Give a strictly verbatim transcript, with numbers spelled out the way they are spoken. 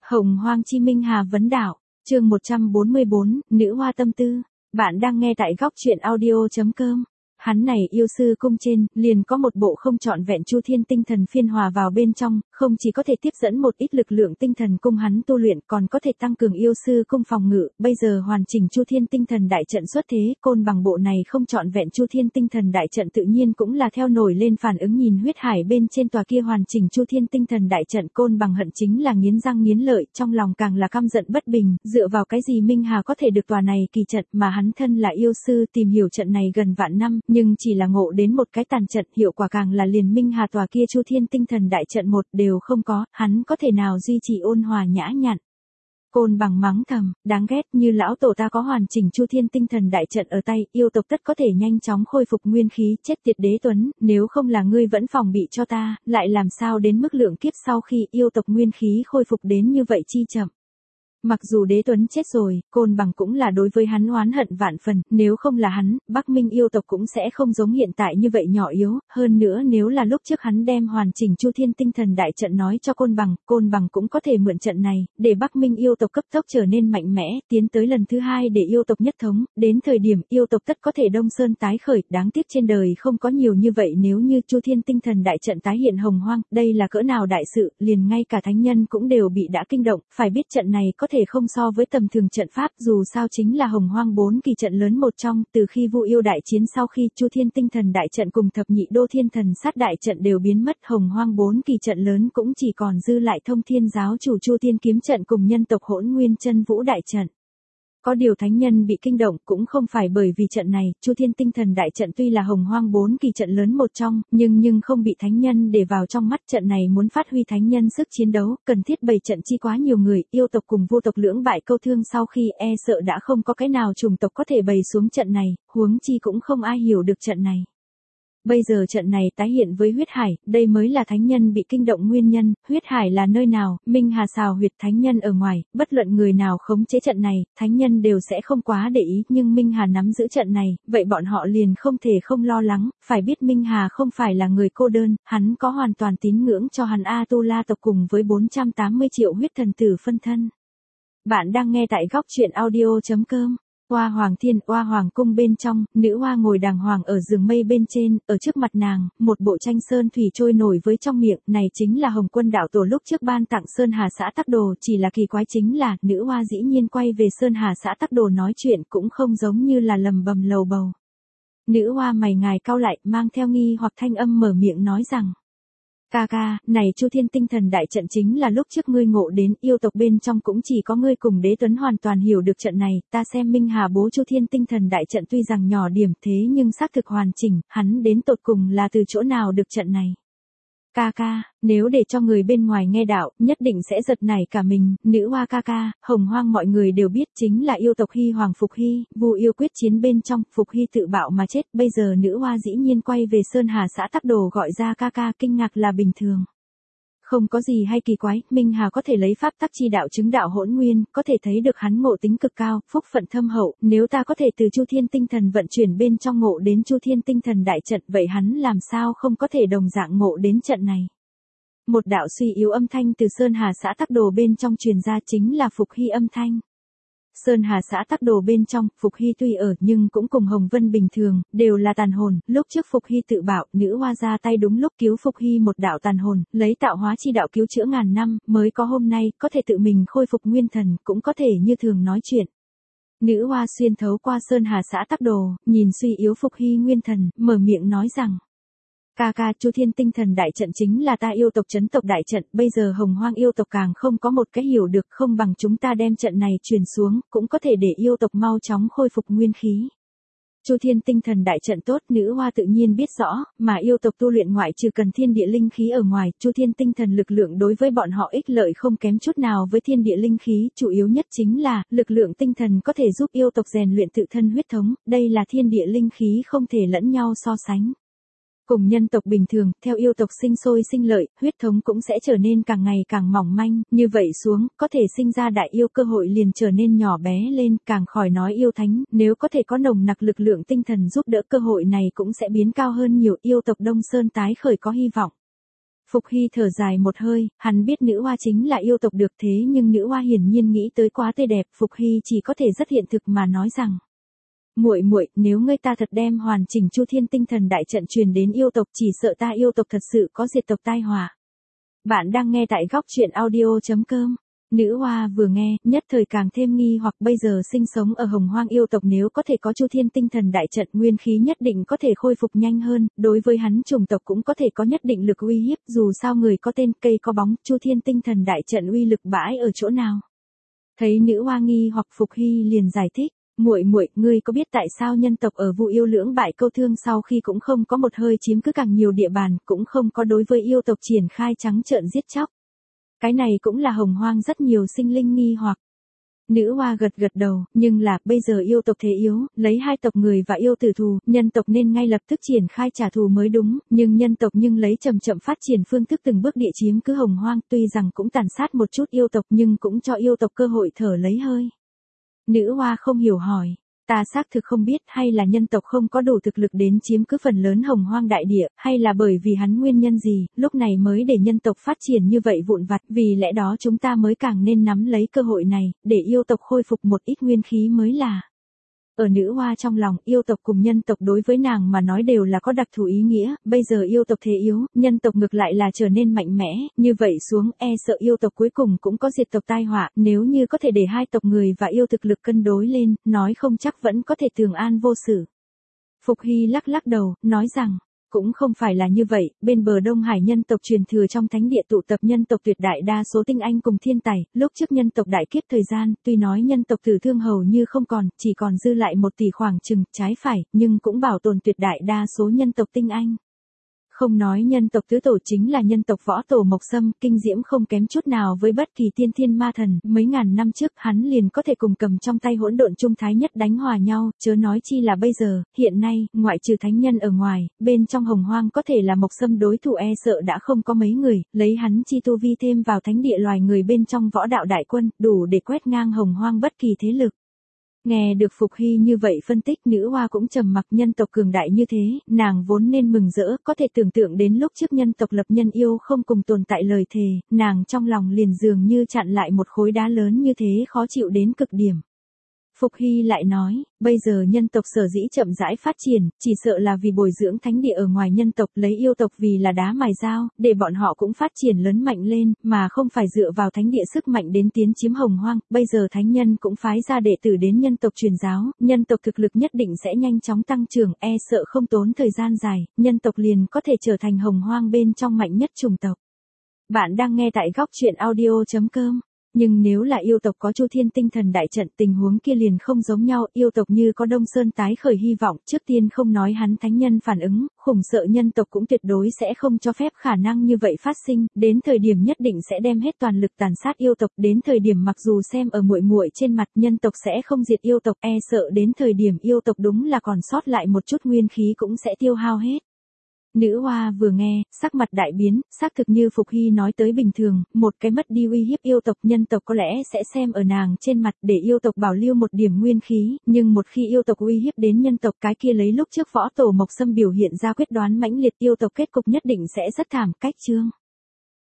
Hồng Hoang Chi Minh Hà vấn đảo, chương một trăm bốn mươi bốn, Nữ Hoa Tâm Tư. Bạn đang nghe tại góc truyện audio chấm com. Hắn này yêu sư cung trên, liền có một bộ không trọn vẹn chu thiên tinh thần phiên hòa vào bên trong, không chỉ có thể tiếp dẫn một ít lực lượng tinh thần cung hắn tu luyện, còn có thể tăng cường yêu sư cung phòng ngự. Bây giờ hoàn chỉnh chu thiên tinh thần đại trận xuất thế, côn bằng bộ này không trọn vẹn chu thiên tinh thần đại trận tự nhiên cũng là theo nổi lên phản ứng. Nhìn huyết hải bên trên tòa kia hoàn chỉnh chu thiên tinh thần đại trận, côn bằng hận chính là nghiến răng nghiến lợi, trong lòng càng là căm giận bất bình. Dựa vào cái gì Minh Hà có thể được tòa này kỳ trận, mà hắn thân là yêu sư tìm hiểu trận này gần vạn năm, nhưng chỉ là ngộ đến một cái tàn trận, hiệu quả càng là liền Minh Hà tòa kia chu thiên tinh thần đại trận một đều không có, hắn có thể nào duy trì ôn hòa nhã nhặn. Côn bằng mắng thầm, đáng ghét, như lão tổ ta có hoàn chỉnh chu thiên tinh thần đại trận ở tay, yêu tộc tất có thể nhanh chóng khôi phục nguyên khí. Chết tiệt Đế Tuấn, nếu không là ngươi vẫn phòng bị cho ta, lại làm sao đến mức lượng kiếp sau khi yêu tộc nguyên khí khôi phục đến như vậy chi chậm. Mặc dù Đế Tuấn chết rồi, côn bằng cũng là đối với hắn oán hận vạn phần, nếu không là hắn, Bắc Minh yêu tộc cũng sẽ không giống hiện tại như vậy nhỏ yếu, hơn nữa nếu là lúc trước hắn đem hoàn chỉnh chu thiên tinh thần đại trận nói cho côn bằng, côn bằng cũng có thể mượn trận này, để Bắc Minh yêu tộc cấp tốc trở nên mạnh mẽ, tiến tới lần thứ hai để yêu tộc nhất thống, đến thời điểm yêu tộc tất có thể Đông Sơn tái khởi. Đáng tiếc trên đời không có nhiều như vậy, nếu như chu thiên tinh thần đại trận tái hiện hồng hoang, đây là cỡ nào đại sự, liền ngay cả thánh nhân cũng đều bị đã kinh động, phải biết trận này có thể không so với tầm thường trận pháp, dù sao chính là hồng hoang bốn kỳ trận lớn một trong. Từ khi Vu Yêu đại chiến sau khi chu thiên tinh thần đại trận cùng thập nhị đô thiên thần sát đại trận đều biến mất, hồng hoang bốn kỳ trận lớn cũng chỉ còn dư lại thông thiên giáo chủ chu thiên kiếm trận cùng nhân tộc hỗn nguyên chân vũ đại trận. Có điều thánh nhân bị kinh động cũng không phải bởi vì trận này, chu thiên tinh thần đại trận tuy là hồng hoang bốn kỳ trận lớn một trong, nhưng nhưng không bị thánh nhân để vào trong mắt. Trận này muốn phát huy thánh nhân sức chiến đấu, cần thiết bày trận chi quá nhiều người, yêu tộc cùng vô tộc lưỡng bại câu thương sau khi e sợ đã không có cái nào chủng tộc có thể bày xuống trận này, huống chi cũng không ai hiểu được trận này. Bây giờ trận này tái hiện với huyết hải, đây mới là thánh nhân bị kinh động nguyên nhân. Huyết hải là nơi nào? Minh Hà xào huyệt thánh nhân ở ngoài, bất luận người nào khống chế trận này, thánh nhân đều sẽ không quá để ý, nhưng Minh Hà nắm giữ trận này, vậy bọn họ liền không thể không lo lắng. Phải biết Minh Hà không phải là người cô đơn, hắn có hoàn toàn tín ngưỡng cho hắn A-tu-la tộc cùng với bốn trăm tám mươi triệu huyết thần tử phân thân. Bạn đang nghe tại góc truyện audio chấm com. Hoa Hoàng Thiên, Hoa Hoàng cung bên trong, nữ hoa ngồi đàng hoàng ở giường mây bên trên, ở trước mặt nàng, một bộ tranh sơn thủy trôi nổi với trong miệng, này chính là Hồng Quân đạo tổ lúc trước ban tặng Sơn Hà xã Tắc Đồ. Chỉ là kỳ quái chính là, nữ hoa dĩ nhiên quay về Sơn Hà xã Tắc Đồ nói chuyện, cũng không giống như là lầm bầm lầu bầu. Nữ hoa mày ngài cau lại, mang theo nghi hoặc thanh âm mở miệng nói rằng: Ca ca, này chu thiên tinh thần đại trận chính là lúc trước ngươi ngộ đến, yêu tộc bên trong cũng chỉ có ngươi cùng Đế Tuấn hoàn toàn hiểu được trận này. Ta xem Minh Hà bố chu thiên tinh thần đại trận tuy rằng nhỏ điểm thế nhưng xác thực hoàn chỉnh, hắn đến tột cùng là từ chỗ nào được trận này? Ca ca, nếu để cho người bên ngoài nghe đạo, nhất định sẽ giật nảy cả mình. Nữ hoa ca ca, hồng hoang mọi người đều biết chính là yêu tộc Hy Hoàng Phục Hy, Vu Yêu quyết chiến bên trong, Phục Hy tự bạo mà chết. Bây giờ nữ hoa dĩ nhiên quay về Sơn Hà xã Tắc Đồ gọi ra ca ca, kinh ngạc là bình thường. Không có gì hay kỳ quái, Minh Hà có thể lấy pháp tắc chi đạo chứng đạo hỗn nguyên, có thể thấy được hắn ngộ tính cực cao, phúc phận thâm hậu. Nếu ta có thể từ chu thiên tinh thần vận chuyển bên trong ngộ đến chu thiên tinh thần đại trận, vậy hắn làm sao không có thể đồng dạng ngộ đến trận này? Một đạo suy yếu âm thanh từ Sơn Hà xã Tắc Đồ bên trong truyền ra, chính là Phục Hy âm thanh. Sơn Hà xã Tắc Đồ bên trong, Phục Hy tuy ở nhưng cũng cùng Hồng Vân bình thường, đều là tàn hồn. Lúc trước Phục Hy tự bạo, nữ hoa ra tay đúng lúc cứu Phục Hy một đạo tàn hồn, lấy tạo hóa chi đạo cứu chữa ngàn năm, mới có hôm nay, có thể tự mình khôi phục nguyên thần, cũng có thể như thường nói chuyện. Nữ hoa xuyên thấu qua Sơn Hà xã Tắc Đồ, nhìn suy yếu Phục Hy nguyên thần, mở miệng nói rằng: Ca ca, chu thiên tinh thần đại trận chính là ta yêu tộc trấn tộc đại trận, bây giờ hồng hoang yêu tộc càng không có một cái hiểu được, không bằng chúng ta đem trận này truyền xuống, cũng có thể để yêu tộc mau chóng khôi phục nguyên khí. Chu thiên tinh thần đại trận tốt, nữ hoa tự nhiên biết rõ, mà yêu tộc tu luyện ngoại trừ cần thiên địa linh khí ở ngoài, chu thiên tinh thần lực lượng đối với bọn họ ích lợi không kém chút nào với thiên địa linh khí, chủ yếu nhất chính là, lực lượng tinh thần có thể giúp yêu tộc rèn luyện tự thân huyết thống, đây là thiên địa linh khí không thể lẫn nhau so sánh. Cùng nhân tộc bình thường, theo yêu tộc sinh sôi sinh lợi, huyết thống cũng sẽ trở nên càng ngày càng mỏng manh, như vậy xuống, có thể sinh ra đại yêu cơ hội liền trở nên nhỏ bé lên, càng khỏi nói yêu thánh, nếu có thể có nồng nặc lực lượng tinh thần giúp đỡ cơ hội này cũng sẽ biến cao hơn nhiều, yêu tộc Đông Sơn tái khởi có hy vọng. Phục Hy thở dài một hơi, hắn biết nữ hoa chính là yêu tộc được thế nhưng nữ hoa hiển nhiên nghĩ tới quá tươi đẹp, Phục Hy chỉ có thể rất hiện thực mà nói rằng. Muội muội, nếu ngươi ta thật đem hoàn chỉnh Chu Thiên Tinh Thần Đại Trận truyền đến yêu tộc chỉ sợ ta yêu tộc thật sự có diệt tộc tai họa. Bạn đang nghe tại góc truyện audio chấm com. Nữ hoa vừa nghe, nhất thời càng thêm nghi hoặc bây giờ sinh sống ở Hồng Hoang yêu tộc nếu có thể có Chu Thiên Tinh Thần Đại Trận nguyên khí nhất định có thể khôi phục nhanh hơn, đối với hắn chủng tộc cũng có thể có nhất định lực uy hiếp, dù sao người có tên cây có bóng, Chu Thiên Tinh Thần Đại Trận uy lực bãi ở chỗ nào. Thấy nữ hoa nghi hoặc Phục Hy liền giải thích. Muội muội, ngươi có biết tại sao nhân tộc ở Vu Yêu lưỡng bại câu thương sau khi cũng không có một hơi chiếm cứ càng nhiều địa bàn, cũng không có đối với yêu tộc triển khai trắng trợn giết chóc. Cái này cũng là Hồng Hoang rất nhiều sinh linh nghi hoặc. Nữ hoa gật gật đầu, nhưng là, bây giờ yêu tộc thế yếu, lấy hai tộc người và yêu tử thù, nhân tộc nên ngay lập tức triển khai trả thù mới đúng, nhưng nhân tộc nhưng lấy chậm chậm phát triển phương thức từng bước địa chiếm cứ Hồng Hoang, tuy rằng cũng tàn sát một chút yêu tộc nhưng cũng cho yêu tộc cơ hội thở lấy hơi. Nữ hoa không hiểu hỏi, ta xác thực không biết hay là nhân tộc không có đủ thực lực đến chiếm cứ phần lớn Hồng Hoang đại địa, hay là bởi vì hắn nguyên nhân gì, lúc này mới để nhân tộc phát triển như vậy vụn vặt, vì lẽ đó chúng ta mới càng nên nắm lấy cơ hội này, để yêu tộc khôi phục một ít nguyên khí mới là. Ở nữ hoa trong lòng, yêu tộc cùng nhân tộc đối với nàng mà nói đều là có đặc thù ý nghĩa, bây giờ yêu tộc thế yếu, nhân tộc ngược lại là trở nên mạnh mẽ, như vậy xuống e sợ yêu tộc cuối cùng cũng có diệt tộc tai họa, nếu như có thể để hai tộc người và yêu thực lực cân đối lên, nói không chắc vẫn có thể thường an vô sự. Phục Hy lắc lắc đầu, nói rằng, cũng không phải là như vậy, bên bờ Đông Hải nhân tộc truyền thừa trong thánh địa tụ tập nhân tộc tuyệt đại đa số tinh anh cùng thiên tài, lúc trước nhân tộc đại kiếp thời gian, tuy nói nhân tộc tử thương hầu như không còn, chỉ còn dư lại một tỷ khoảng chừng, trái phải, nhưng cũng bảo tồn tuyệt đại đa số nhân tộc tinh anh. Không nói nhân tộc tứ tổ chính là nhân tộc võ tổ Mộc Sâm, kinh diễm không kém chút nào với bất kỳ tiên thiên ma thần, mấy ngàn năm trước hắn liền có thể cùng cầm trong tay hỗn độn trung thái nhất đánh hòa nhau, chớ nói chi là bây giờ, hiện nay, ngoại trừ thánh nhân ở ngoài, bên trong Hồng Hoang có thể là Mộc Sâm đối thủ e sợ đã không có mấy người, lấy hắn chi tu vi thêm vào thánh địa loài người bên trong võ đạo đại quân, đủ để quét ngang Hồng Hoang bất kỳ thế lực. Nghe được Phục Hy như vậy phân tích nữ hoa cũng trầm mặc nhân tộc cường đại như thế, nàng vốn nên mừng rỡ, có thể tưởng tượng đến lúc trước nhân tộc lập nhân yêu không cùng tồn tại lời thề, nàng trong lòng liền dường như chặn lại một khối đá lớn như thế khó chịu đến cực điểm. Phục Hy lại nói, bây giờ nhân tộc sở dĩ chậm rãi phát triển, chỉ sợ là vì bồi dưỡng thánh địa ở ngoài nhân tộc lấy yêu tộc vì là đá mài dao, để bọn họ cũng phát triển lớn mạnh lên, mà không phải dựa vào thánh địa sức mạnh đến tiến chiếm Hồng Hoang, bây giờ thánh nhân cũng phái ra đệ tử đến nhân tộc truyền giáo, nhân tộc thực lực nhất định sẽ nhanh chóng tăng trưởng, e sợ không tốn thời gian dài, nhân tộc liền có thể trở thành Hồng Hoang bên trong mạnh nhất chủng tộc. Bạn đang nghe tại góc truyện audio chấm com. Nhưng nếu là yêu tộc có Chu Thiên Tinh Thần Đại Trận tình huống kia liền không giống nhau, yêu tộc như có Đông Sơn tái khởi hy vọng, trước tiên không nói hắn thánh nhân phản ứng, khủng sợ nhân tộc cũng tuyệt đối sẽ không cho phép khả năng như vậy phát sinh, đến thời điểm nhất định sẽ đem hết toàn lực tàn sát yêu tộc, đến thời điểm mặc dù xem ở muội muội trên mặt nhân tộc sẽ không diệt yêu tộc, e sợ đến thời điểm yêu tộc đúng là còn sót lại một chút nguyên khí cũng sẽ tiêu hao hết. Nữ hoa vừa nghe, sắc mặt đại biến, xác thực như Phục Hy nói tới bình thường, một cái mất đi uy hiếp yêu tộc nhân tộc có lẽ sẽ xem ở nàng trên mặt để yêu tộc bảo lưu một điểm nguyên khí, nhưng một khi yêu tộc uy hiếp đến nhân tộc cái kia lấy lúc trước võ tổ Mộc Sâm biểu hiện ra quyết đoán mãnh liệt yêu tộc kết cục nhất định sẽ rất thảm cách chương.